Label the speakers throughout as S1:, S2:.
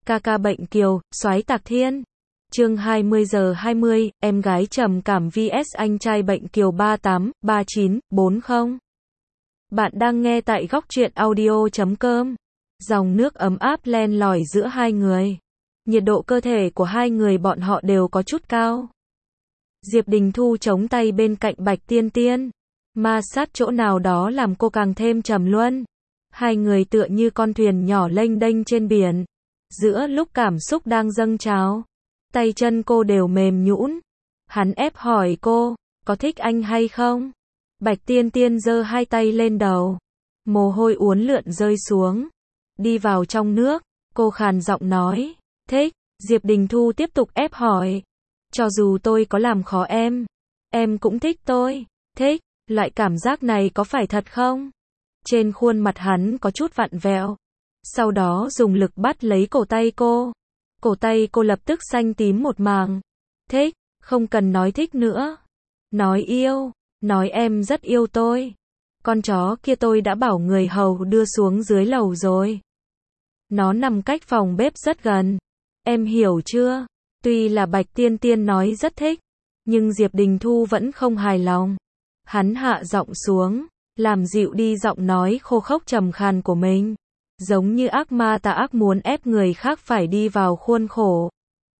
S1: Ca ca bệnh kiều, soái tạc thiên. Chương 20:20, em gái trầm cảm vs anh trai bệnh kiều 383940. Bạn đang nghe tại góc truyện audio.com. Dòng nước ấm áp len lỏi giữa hai người. Nhiệt độ cơ thể của hai người bọn họ đều có chút cao. Diệp Đình Thu chống tay bên cạnh Bạch Tiên Tiên, ma sát chỗ nào đó làm cô càng thêm trầm luân. Hai người tựa như con thuyền nhỏ lênh đênh trên biển. Giữa lúc cảm xúc đang dâng trào, tay chân cô đều mềm nhũn. Hắn ép hỏi cô, có thích anh hay không? Bạch Tiên Tiên giơ hai tay lên đầu, mồ hôi uốn lượn rơi xuống. Đi vào trong nước, cô khàn giọng nói, thích. Diệp Đình Thu tiếp tục ép hỏi, cho dù tôi có làm khó em cũng thích tôi. Thích, loại cảm giác này có phải thật không? Trên khuôn mặt hắn có chút vặn vẹo. Sau đó dùng lực bắt lấy cổ tay cô. Cổ tay cô lập tức xanh tím một mảng. Thích, không cần nói thích nữa. Nói yêu, nói em rất yêu tôi. Con chó kia tôi đã bảo người hầu đưa xuống dưới lầu rồi. Nó nằm cách phòng bếp rất gần. Em hiểu chưa? Tuy là Bạch Tiên Tiên nói rất thích, nhưng Diệp Đình Thu vẫn không hài lòng. Hắn hạ giọng xuống, làm dịu đi giọng nói khô khốc trầm khàn của mình. Giống như ác ma tà ác muốn ép người khác phải đi vào khuôn khổ.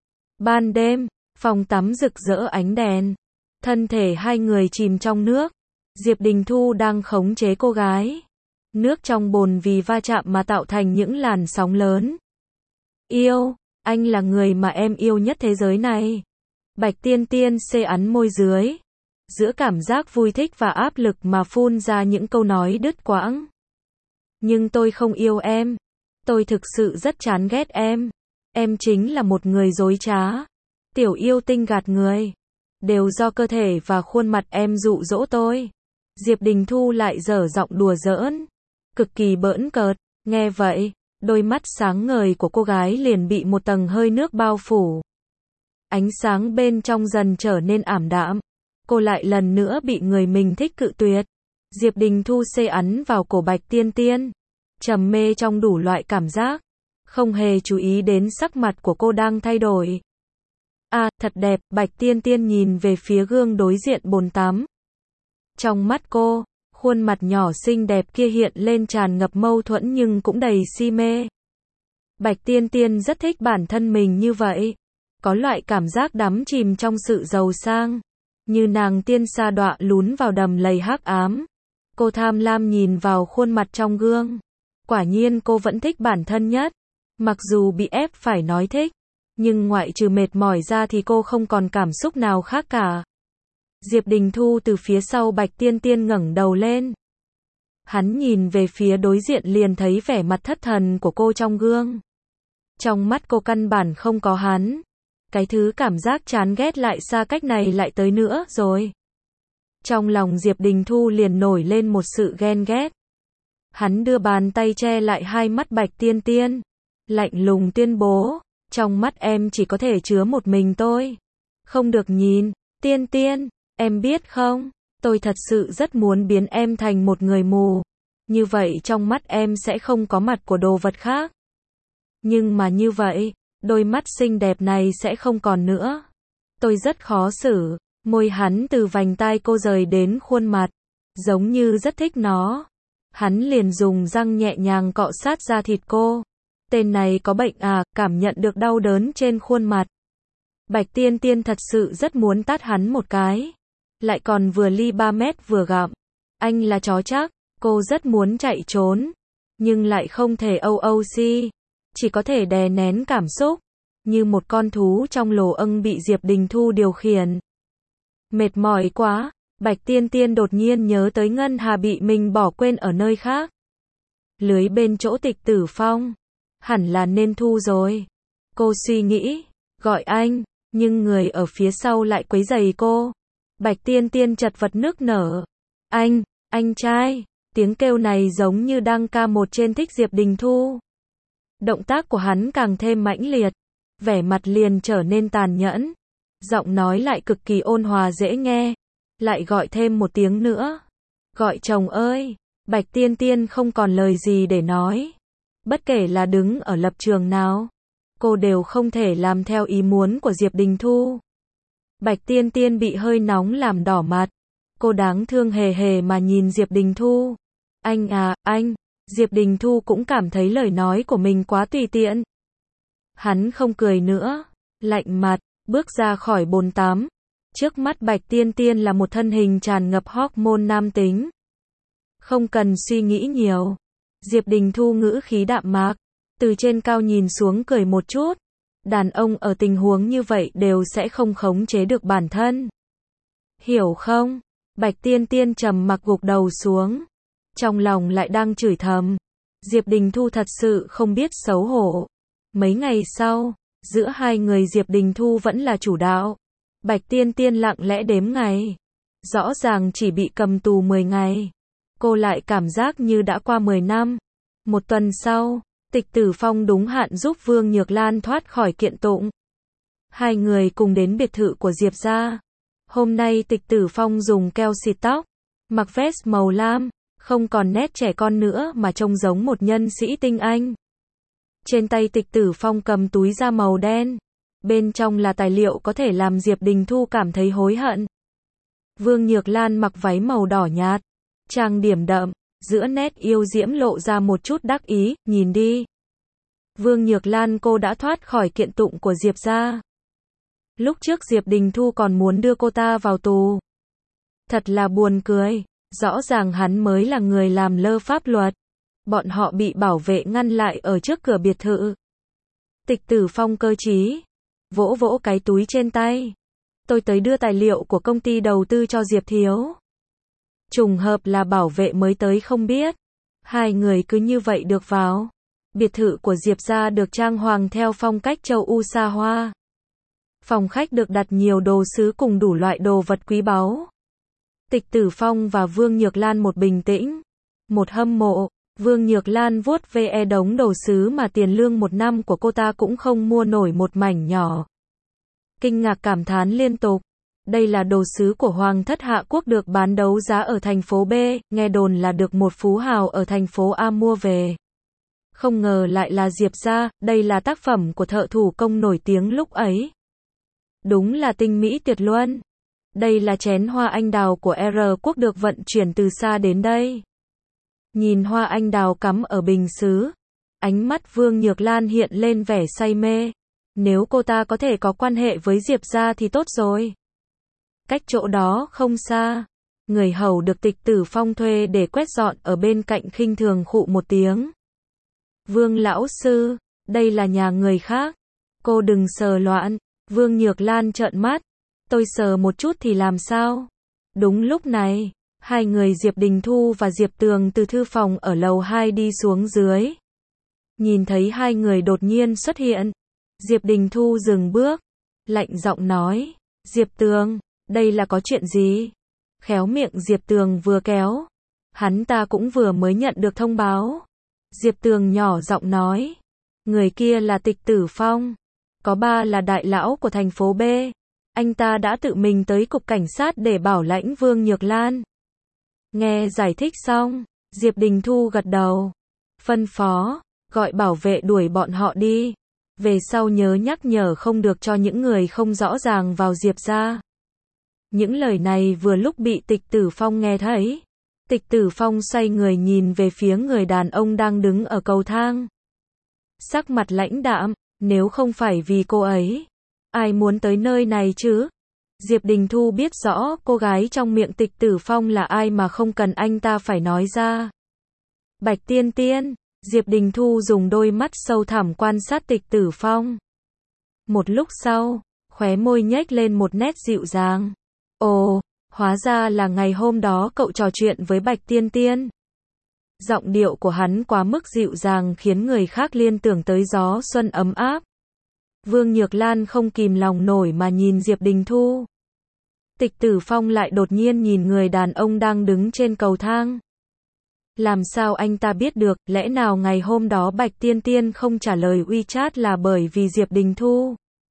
S1: Ban đêm, phòng tắm rực rỡ ánh đèn. Thân thể hai người chìm trong nước. Diệp Đình Thu đang khống chế cô gái. Nước trong bồn vì va chạm mà tạo thành những làn sóng lớn. Yêu, anh là người mà em yêu nhất thế giới này. Bạch Tiên Tiên xê ắn môi dưới. Giữa cảm giác vui thích và áp lực mà phun ra những câu nói đứt quãng. Nhưng tôi không yêu em. Tôi thực sự rất chán ghét em. Em chính là một người dối trá. Tiểu yêu tinh gạt người. Đều do cơ thể và khuôn mặt em dụ dỗ tôi. Diệp Đình Thu lại dở giọng đùa giỡn. Cực kỳ bỡn cợt. Nghe vậy, đôi mắt sáng ngời của cô gái liền bị một tầng hơi nước bao phủ. Ánh sáng bên trong dần trở nên ảm đạm. Cô lại lần nữa bị người mình thích cự tuyệt. Diệp Đình Thu xê ắn vào cổ Bạch Tiên Tiên, trầm mê trong đủ loại cảm giác, không hề chú ý đến sắc mặt của cô đang thay đổi. À, thật đẹp. Bạch Tiên Tiên nhìn về phía gương đối diện bồn tắm. Trong mắt cô, khuôn mặt nhỏ xinh đẹp kia hiện lên tràn ngập mâu thuẫn nhưng cũng đầy si mê. Bạch Tiên Tiên rất thích bản thân mình như vậy, có loại cảm giác đắm chìm trong sự giàu sang, như nàng tiên sa đọa lún vào đầm lầy hắc ám. Cô tham lam nhìn vào khuôn mặt trong gương. Quả nhiên cô vẫn thích bản thân nhất. Mặc dù bị ép phải nói thích, nhưng ngoại trừ mệt mỏi ra thì cô không còn cảm xúc nào khác cả. Diệp Đình Thu từ phía sau Bạch Tiên Tiên ngẩng đầu lên. Hắn nhìn về phía đối diện liền thấy vẻ mặt thất thần của cô trong gương. Trong mắt cô căn bản không có hắn. Cái thứ cảm giác chán ghét lại xa cách này lại tới nữa rồi. Trong lòng Diệp Đình Thu liền nổi lên một sự ghen ghét. Hắn đưa bàn tay che lại hai mắt Bạch Tiên Tiên, lạnh lùng tuyên bố, trong mắt em chỉ có thể chứa một mình tôi. Không được nhìn. Tiên Tiên, em biết không, tôi thật sự rất muốn biến em thành một người mù. Như vậy trong mắt em sẽ không có mặt của đồ vật khác. Nhưng mà như vậy, đôi mắt xinh đẹp này sẽ không còn nữa. Tôi rất khó xử. Môi hắn từ vành tai cô rời đến khuôn mặt, giống như rất thích nó. Hắn liền dùng răng nhẹ nhàng cọ sát da thịt cô. Tên này có bệnh à? Cảm nhận được đau đớn trên khuôn mặt. Bạch Tiên Tiên thật sự rất muốn tát hắn một cái. Lại còn vừa ly 3 mét vừa gặm. Anh là chó chắc. Cô rất muốn chạy trốn, nhưng lại không thể OOC. Chỉ có thể đè nén cảm xúc, như một con thú trong lồ âng bị Diệp Đình Thu điều khiển. Mệt mỏi quá, Bạch Tiên Tiên đột nhiên nhớ tới ngân hà bị mình bỏ quên ở nơi khác. Lưới bên chỗ Tịch Tử Phong, hẳn là nên thu rồi. Cô suy nghĩ, gọi anh, nhưng người ở phía sau lại quấy rầy cô. Bạch Tiên Tiên chật vật nức nở. Anh trai, tiếng kêu này giống như đang ca một trên thích Diệp Đình Thu. Động tác của hắn càng thêm mãnh liệt, vẻ mặt liền trở nên tàn nhẫn. Giọng nói lại cực kỳ ôn hòa dễ nghe. Lại gọi thêm một tiếng nữa. Gọi chồng ơi. Bạch Tiên Tiên không còn lời gì để nói. Bất kể là đứng ở lập trường nào, cô đều không thể làm theo ý muốn của Diệp Đình Thu. Bạch Tiên Tiên bị hơi nóng làm đỏ mặt. Cô đáng thương hề hề mà nhìn Diệp Đình Thu. Anh à, anh. Diệp Đình Thu cũng cảm thấy lời nói của mình quá tùy tiện. Hắn không cười nữa, lạnh mặt, bước ra khỏi bồn tắm. Trước mắt Bạch Tiên Tiên là một thân hình tràn ngập hormone nam tính. Không cần suy nghĩ nhiều. Diệp Đình Thu ngữ khí đạm mạc, từ trên cao nhìn xuống cười một chút. Đàn ông ở tình huống như vậy đều sẽ không khống chế được bản thân. Hiểu không? Bạch Tiên Tiên trầm mặc gục đầu xuống. Trong lòng lại đang chửi thầm. Diệp Đình Thu thật sự không biết xấu hổ. Mấy ngày sau, giữa hai người Diệp Đình Thu vẫn là chủ đạo. Bạch Tiên Tiên lặng lẽ đếm ngày. Rõ ràng chỉ bị cầm tù 10 ngày. Cô lại cảm giác như đã qua 10 năm. Một tuần sau, Tịch Tử Phong đúng hạn giúp Vương Nhược Lan thoát khỏi kiện tụng. Hai người cùng đến biệt thự của Diệp gia. Hôm nay Tịch Tử Phong dùng keo xịt tóc, mặc vest màu lam, không còn nét trẻ con nữa mà trông giống một nhân sĩ tinh anh. Trên tay Tịch Tử Phong cầm túi da màu đen. Bên trong là tài liệu có thể làm Diệp Đình Thu cảm thấy hối hận. Vương Nhược Lan mặc váy màu đỏ nhạt, trang điểm đậm, giữa nét yêu diễm lộ ra một chút đắc ý, nhìn đi. Vương Nhược Lan cô đã thoát khỏi kiện tụng của Diệp gia. Lúc trước Diệp Đình Thu còn muốn đưa cô ta vào tù. Thật là buồn cười, rõ ràng hắn mới là người làm lơ pháp luật. Bọn họ bị bảo vệ ngăn lại ở trước cửa biệt thự. Tịch Tử Phong cơ trí, vỗ vỗ cái túi trên tay. Tôi tới đưa tài liệu của công ty đầu tư cho Diệp thiếu. Trùng hợp là bảo vệ mới tới không biết. Hai người cứ như vậy được vào. Biệt thự của Diệp gia được trang hoàng theo phong cách châu Âu xa hoa. Phòng khách được đặt nhiều đồ sứ cùng đủ loại đồ vật quý báu. Tịch Tử Phong và Vương Nhược Lan một bình tĩnh, một hâm mộ. Vương Nhược Lan vuốt ve đống đồ sứ mà tiền lương một năm của cô ta cũng không mua nổi một mảnh nhỏ. Kinh ngạc cảm thán liên tục. Đây là đồ sứ của Hoàng thất Hạ Quốc được bán đấu giá ở thành phố B, nghe đồn là được một phú hào ở thành phố A mua về. Không ngờ lại là Diệp gia, đây là tác phẩm của thợ thủ công nổi tiếng lúc ấy. Đúng là tinh mỹ tuyệt luân. Đây là chén hoa anh đào của R Quốc được vận chuyển từ xa đến đây. Nhìn hoa anh đào cắm ở bình sứ, ánh mắt Vương Nhược Lan hiện lên vẻ say mê. Nếu cô ta có thể có quan hệ với Diệp gia thì tốt rồi. Cách chỗ đó không xa, người hầu được Tịch Tử Phong thuê để quét dọn ở bên cạnh khinh thường khụ một tiếng. Vương lão sư, đây là nhà người khác. Cô đừng sờ loạn. Vương Nhược Lan trợn mắt. Tôi sờ một chút thì làm sao? Đúng lúc này, hai người Diệp Đình Thu và Diệp Tường từ thư phòng ở lầu 2 đi xuống dưới. Nhìn thấy hai người đột nhiên xuất hiện. Diệp Đình Thu dừng bước, lạnh giọng nói. Diệp Tường, đây là có chuyện gì? Khéo miệng Diệp Tường vừa kéo. Hắn ta cũng vừa mới nhận được thông báo. Diệp Tường nhỏ giọng nói. Người kia là Tịch Tử Phong. Có ba là đại lão của thành phố B. Anh ta đã tự mình tới cục cảnh sát để bảo lãnh Vương Nhược Lan. Nghe giải thích xong, Diệp Đình Thu gật đầu. Phân phó, gọi bảo vệ đuổi bọn họ đi. Về sau nhớ nhắc nhở không được cho những người không rõ ràng vào Diệp gia. Những lời này vừa lúc bị Tịch Tử Phong nghe thấy. Tịch Tử Phong xoay người nhìn về phía người đàn ông đang đứng ở cầu thang. Sắc mặt lãnh đạm, nếu không phải vì cô ấy, ai muốn tới nơi này chứ? Diệp Đình Thu biết rõ cô gái trong miệng Tịch Tử Phong là ai mà không cần anh ta phải nói ra. Bạch Tiên Tiên, Diệp Đình Thu dùng đôi mắt sâu thẳm quan sát Tịch Tử Phong. Một lúc sau, khóe môi nhếch lên một nét dịu dàng. Ồ, hóa ra là ngày hôm đó cậu trò chuyện với Bạch Tiên Tiên. Giọng điệu của hắn quá mức dịu dàng khiến người khác liên tưởng tới gió xuân ấm áp. Vương Nhược Lan không kìm lòng nổi mà nhìn Diệp Đình Thu. Tịch Tử Phong lại đột nhiên nhìn người đàn ông đang đứng trên cầu thang. Làm sao anh ta biết được, lẽ nào ngày hôm đó Bạch Tiên Tiên không trả lời WeChat là bởi vì Diệp Đình Thu?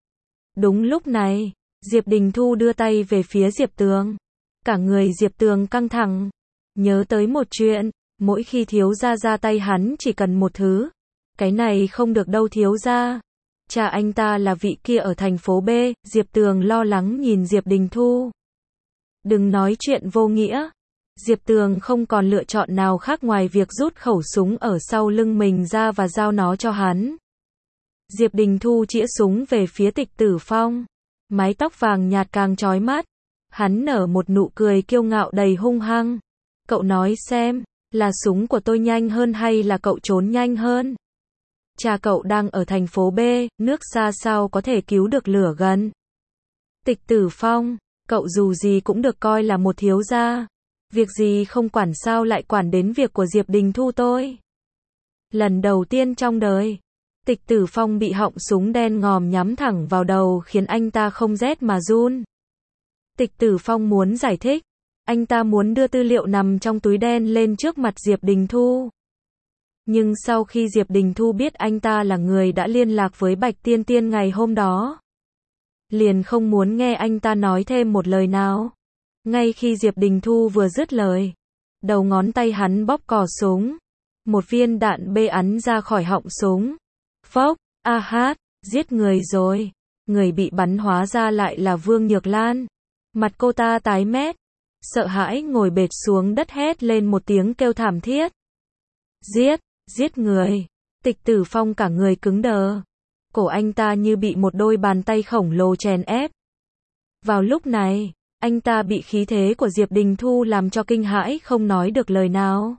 S1: Đúng lúc này, Diệp Đình Thu đưa tay về phía Diệp Tường. Cả người Diệp Tường căng thẳng. Nhớ tới một chuyện, mỗi khi thiếu gia ra tay hắn chỉ cần một thứ. Cái này không được đâu thiếu gia. Cha anh ta là vị kia ở thành phố B, Diệp Tường lo lắng nhìn Diệp Đình Thu. Đừng nói chuyện vô nghĩa. Diệp Tường không còn lựa chọn nào khác ngoài việc rút khẩu súng ở sau lưng mình ra và giao nó cho hắn. Diệp Đình Thu chĩa súng về phía Tịch Tử Phong. Mái tóc vàng nhạt càng chói mắt. Hắn nở một nụ cười kiêu ngạo đầy hung hăng. Cậu nói xem, là súng của tôi nhanh hơn hay là cậu trốn nhanh hơn? Cha cậu đang ở thành phố B, nước xa sao có thể cứu được lửa gần. Tịch Tử Phong, cậu dù gì cũng được coi là một thiếu gia. Việc gì không quản sao lại quản đến việc của Diệp Đình Thu tôi. Lần đầu tiên trong đời, Tịch Tử Phong bị họng súng đen ngòm nhắm thẳng vào đầu khiến anh ta không rét mà run. Tịch Tử Phong muốn giải thích. Anh ta muốn đưa tư liệu nằm trong túi đen lên trước mặt Diệp Đình Thu. Nhưng sau khi Diệp Đình Thu biết anh ta là người đã liên lạc với Bạch Tiên Tiên ngày hôm đó, liền không muốn nghe anh ta nói thêm một lời nào. Ngay khi Diệp Đình Thu vừa dứt lời, đầu ngón tay hắn bóp cò súng. Một viên đạn bê ắn ra khỏi họng súng. Phốc, a hát, giết người rồi. Người bị bắn hóa ra lại là Vương Nhược Lan. Mặt cô ta tái mét, sợ hãi ngồi bệt xuống đất hét lên một tiếng kêu thảm thiết. Giết người. Tịch Tử Phong cả người cứng đờ. Cổ anh ta như bị một đôi bàn tay khổng lồ chèn ép. Vào lúc này, anh ta bị khí thế của Diệp Đình Thu làm cho kinh hãi không nói được lời nào.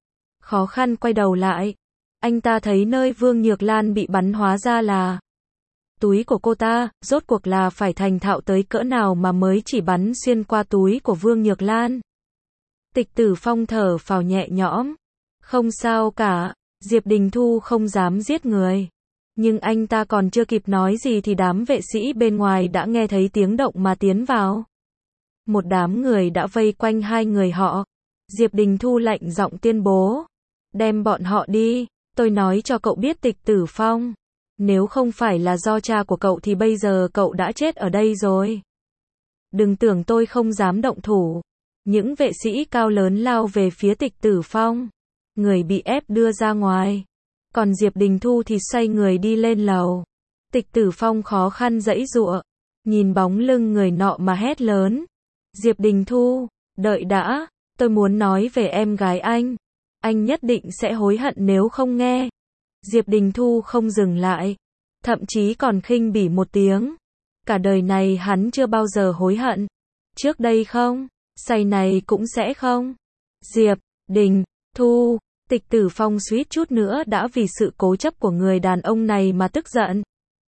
S1: Khó khăn quay đầu lại, anh ta thấy nơi Vương Nhược Lan bị bắn hóa ra là túi của cô ta. Rốt cuộc là phải thành thạo tới cỡ nào mà mới chỉ bắn xuyên qua túi của Vương Nhược Lan. Tịch Tử Phong thở phào nhẹ nhõm. Không sao cả, Diệp Đình Thu không dám giết người. Nhưng anh ta còn chưa kịp nói gì thì đám vệ sĩ bên ngoài đã nghe thấy tiếng động mà tiến vào. Một đám người đã vây quanh hai người họ. Diệp Đình Thu lạnh giọng tuyên bố. Đem bọn họ đi, tôi nói cho cậu biết Tịch Tử Phong. Nếu không phải là do cha của cậu thì bây giờ cậu đã chết ở đây rồi. Đừng tưởng tôi không dám động thủ. Những vệ sĩ cao lớn lao về phía Tịch Tử Phong. Người bị ép đưa ra ngoài. Còn Diệp Đình Thu thì xoay người đi lên lầu. Tịch Tử Phong khó khăn giãy giụa. Nhìn bóng lưng người nọ mà hét lớn. Diệp Đình Thu, đợi đã, tôi muốn nói về em gái anh. Anh nhất định sẽ hối hận nếu không nghe. Diệp Đình Thu không dừng lại. Thậm chí còn khinh bỉ một tiếng. Cả đời này hắn chưa bao giờ hối hận. Trước đây không, sau này cũng sẽ không. Diệp Đình Thu, Tịch Tử Phong suýt chút nữa đã vì sự cố chấp của người đàn ông này mà tức giận.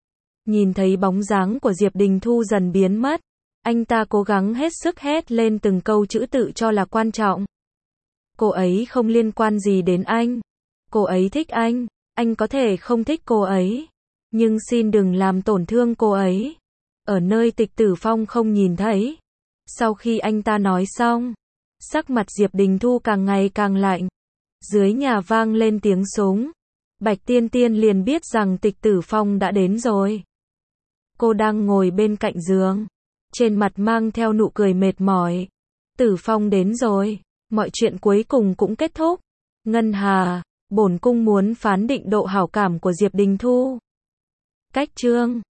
S1: Nhìn thấy bóng dáng của Diệp Đình Thu dần biến mất, anh ta cố gắng hết sức hét lên từng câu chữ tự cho là quan trọng. Cô ấy không liên quan gì đến anh. Cô ấy thích anh có thể không thích cô ấy. Nhưng xin đừng làm tổn thương cô ấy. Ở nơi Tịch Tử Phong không nhìn thấy. Sau khi anh ta nói xong, sắc mặt Diệp Đình Thu càng ngày càng lạnh. Dưới nhà vang lên tiếng súng. Bạch Tiên Tiên liền biết rằng Tịch Tử Phong đã đến rồi. Cô đang ngồi bên cạnh giường, trên mặt mang theo nụ cười mệt mỏi. Tử Phong đến rồi, mọi chuyện cuối cùng cũng kết thúc. Ngân Hà, bổn cung muốn phán định độ hảo cảm của Diệp Đình Thu. Cách chương